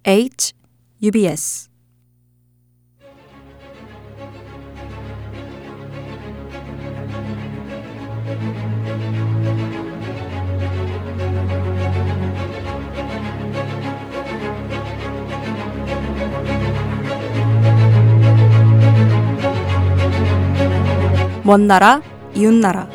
H, UBS. 먼 나라, 이웃 나라.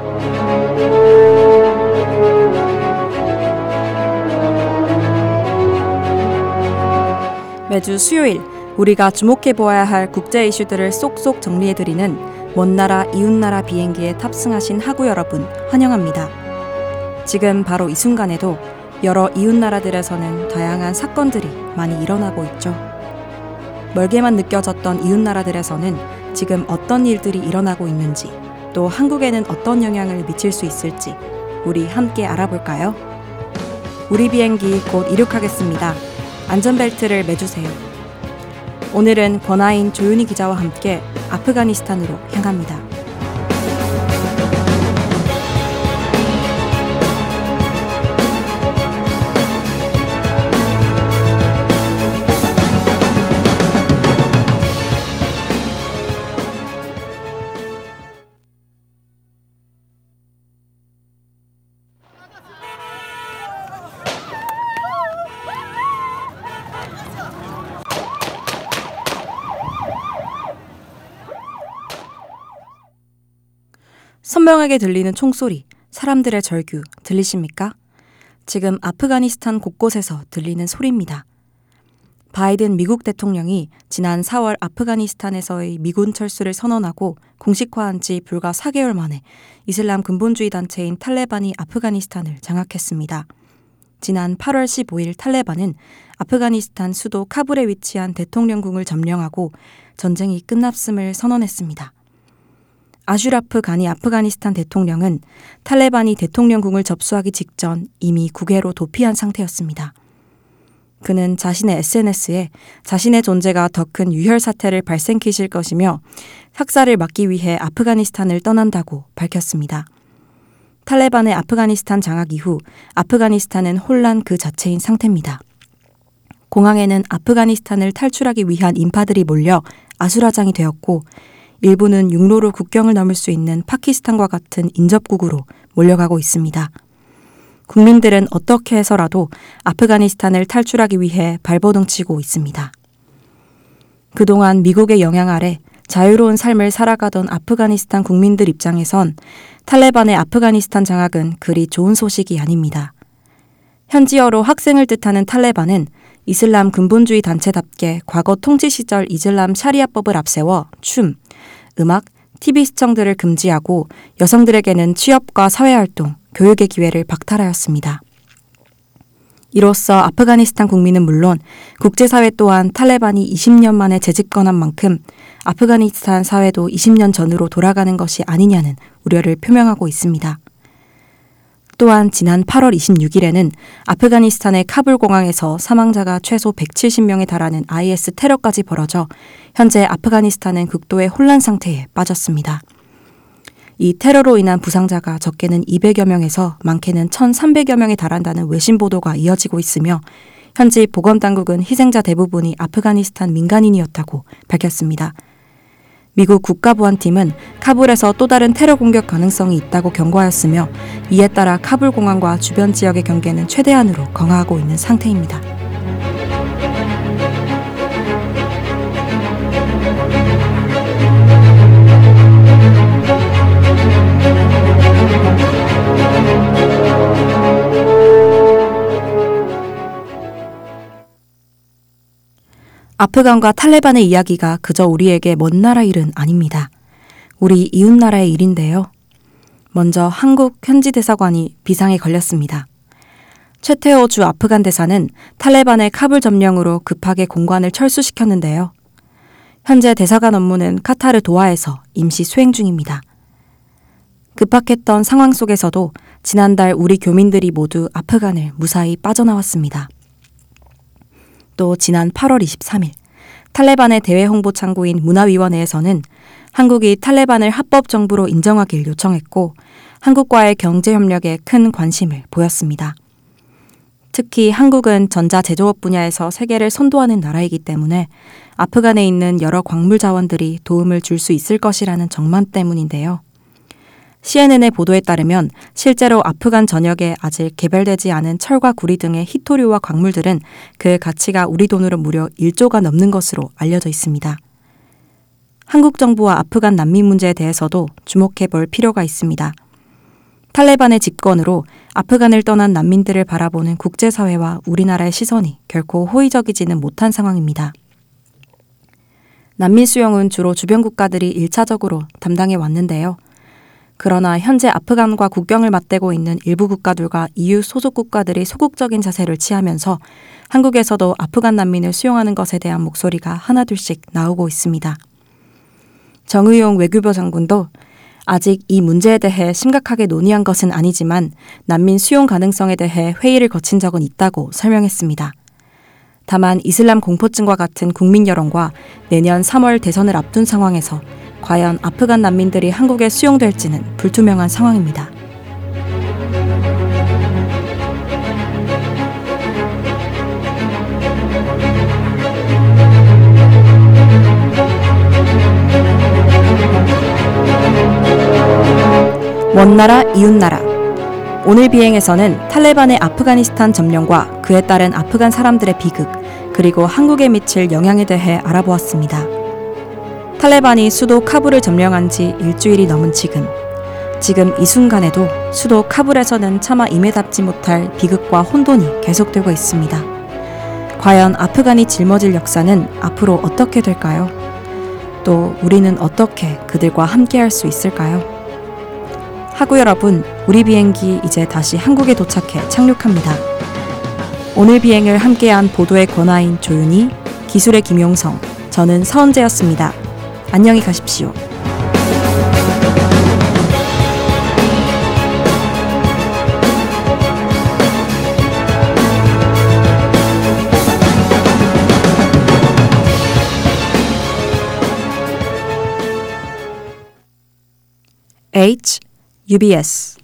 매주 수요일 우리가 주목해보아야 할 국제 이슈들을 쏙쏙 정리해드리는 먼 나라, 이웃 나라 비행기에 탑승하신 하구 여러분 환영합니다. 지금 바로 이 순간에도 여러 이웃 나라들에서는 다양한 사건들이 많이 일어나고 있죠. 멀게만 느껴졌던 이웃 나라들에서는 지금 어떤 일들이 일어나고 있는지, 또 한국에는 어떤 영향을 미칠 수 있을지 우리 함께 알아볼까요? 우리 비행기 곧 이륙하겠습니다. 안전벨트를 매주세요. 오늘은 권하인 조윤희 기자와 함께 아프가니스탄으로 향합니다. 선명하게 들리는 총소리, 사람들의 절규 들리십니까? 지금 아프가니스탄 곳곳에서 들리는 소리입니다. 바이든 미국 대통령이 지난 4월 아프가니스탄에서의 미군 철수를 선언하고 공식화한 지 불과 4개월 만에 이슬람 근본주의 단체인 탈레반이 아프가니스탄을 장악했습니다. 지난 8월 15일 탈레반은 아프가니스탄 수도 카불에 위치한 대통령궁을 점령하고 전쟁이 끝났음을 선언했습니다. 아슈라프 가니 아프가니스탄 대통령은 탈레반이 대통령궁을 접수하기 직전 이미 국외로 도피한 상태였습니다. 그는 자신의 SNS에 자신의 존재가 더 큰 유혈 사태를 발생시킬 것이며 학살을 막기 위해 아프가니스탄을 떠난다고 밝혔습니다. 탈레반의 아프가니스탄 장악 이후 아프가니스탄은 혼란 그 자체인 상태입니다. 공항에는 아프가니스탄을 탈출하기 위한 인파들이 몰려 아수라장이 되었고 일부는 육로로 국경을 넘을 수 있는 파키스탄과 같은 인접국으로 몰려가고 있습니다. 국민들은 어떻게 해서라도 아프가니스탄을 탈출하기 위해 발버둥치고 있습니다. 그동안 미국의 영향 아래 자유로운 삶을 살아가던 아프가니스탄 국민들 입장에선 탈레반의 아프가니스탄 장악은 그리 좋은 소식이 아닙니다. 현지어로 학생을 뜻하는 탈레반은 이슬람 근본주의 단체답게 과거 통치 시절 이슬람 샤리아법을 앞세워 춤, 음악, TV 시청들을 금지하고 여성들에게는 취업과 사회활동, 교육의 기회를 박탈하였습니다. 이로써 아프가니스탄 국민은 물론 국제사회 또한 탈레반이 20년 만에 재집권한 만큼 아프가니스탄 사회도 20년 전으로 돌아가는 것이 아니냐는 우려를 표명하고 있습니다. 또한 지난 8월 26일에는 아프가니스탄의 카불 공항에서 사망자가 최소 170명에 달하는 IS 테러까지 벌어져 현재 아프가니스탄은 극도의 혼란 상태에 빠졌습니다. 이 테러로 인한 부상자가 적게는 200여 명에서 많게는 1,300여 명에 달한다는 외신 보도가 이어지고 있으며 현지 보건당국은 희생자 대부분이 아프가니스탄 민간인이었다고 밝혔습니다. 미국 국가보안팀은 카불에서 또 다른 테러 공격 가능성이 있다고 경고하였으며 이에 따라 카불 공항과 주변 지역의 경계는 최대한으로 강화하고 있는 상태입니다. 아프간과 탈레반의 이야기가 그저 우리에게 먼 나라 일은 아닙니다. 우리 이웃 나라의 일인데요. 먼저 한국 현지 대사관이 비상에 걸렸습니다. 최태호 주 아프간 대사는 탈레반의 카불 점령으로 급하게 공관을 철수시켰는데요. 현재 대사관 업무는 카타르 도하에서 임시 수행 중입니다. 급박했던 상황 속에서도 지난달 우리 교민들이 모두 아프간을 무사히 빠져나왔습니다. 또 지난 8월 23일 탈레반의 대외 홍보 창구인 문화위원회에서는 한국이 탈레반을 합법 정부로 인정하길 요청했고 한국과의 경제 협력에 큰 관심을 보였습니다. 특히 한국은 전자제조업 분야에서 세계를 선도하는 나라이기 때문에 아프간에 있는 여러 광물 자원들이 도움을 줄 수 있을 것이라는 정만 때문인데요. CNN의 보도에 따르면 실제로 아프간 전역에 아직 개발되지 않은 철과 구리 등의 희토류와 광물들은 그 가치가 우리 돈으로 무려 1조가 넘는 것으로 알려져 있습니다. 한국 정부와 아프간 난민 문제에 대해서도 주목해 볼 필요가 있습니다. 탈레반의 집권으로 아프간을 떠난 난민들을 바라보는 국제사회와 우리나라의 시선이 결코 호의적이지는 못한 상황입니다. 난민 수용은 주로 주변 국가들이 1차적으로 담당해 왔는데요. 그러나 현재 아프간과 국경을 맞대고 있는 일부 국가들과 EU 소속 국가들이 소극적인 자세를 취하면서 한국에서도 아프간 난민을 수용하는 것에 대한 목소리가 하나둘씩 나오고 있습니다. 정의용 외교부 장관도 아직 이 문제에 대해 심각하게 논의한 것은 아니지만 난민 수용 가능성에 대해 회의를 거친 적은 있다고 설명했습니다. 다만 이슬람 공포증과 같은 국민 여론과 내년 3월 대선을 앞둔 상황에서 과연 아프간 난민들이 한국에 수용될지는 불투명한 상황입니다. 먼나라 이웃나라. 오늘 비행에서는 탈레반의 아프가니스탄 점령과 그에 따른 아프간 사람들의 비극, 그리고 한국에 미칠 영향에 대해 알아보았습니다. 탈레반이 수도 카불을 점령한 지 일주일이 넘은 지금 이 순간에도 수도 카불에서는 차마 임해답지 못할 비극과 혼돈이 계속되고 있습니다. 과연 아프간이 짊어질 역사는 앞으로 어떻게 될까요? 또 우리는 어떻게 그들과 함께할 수 있을까요? 하구 여러분, 우리 비행기 이제 다시 한국에 도착해 착륙합니다. 오늘 비행을 함께한 보도의 권하인 조윤희, 기술의 김용성, 저는 서은재였습니다. 안녕히 가십시오. UBS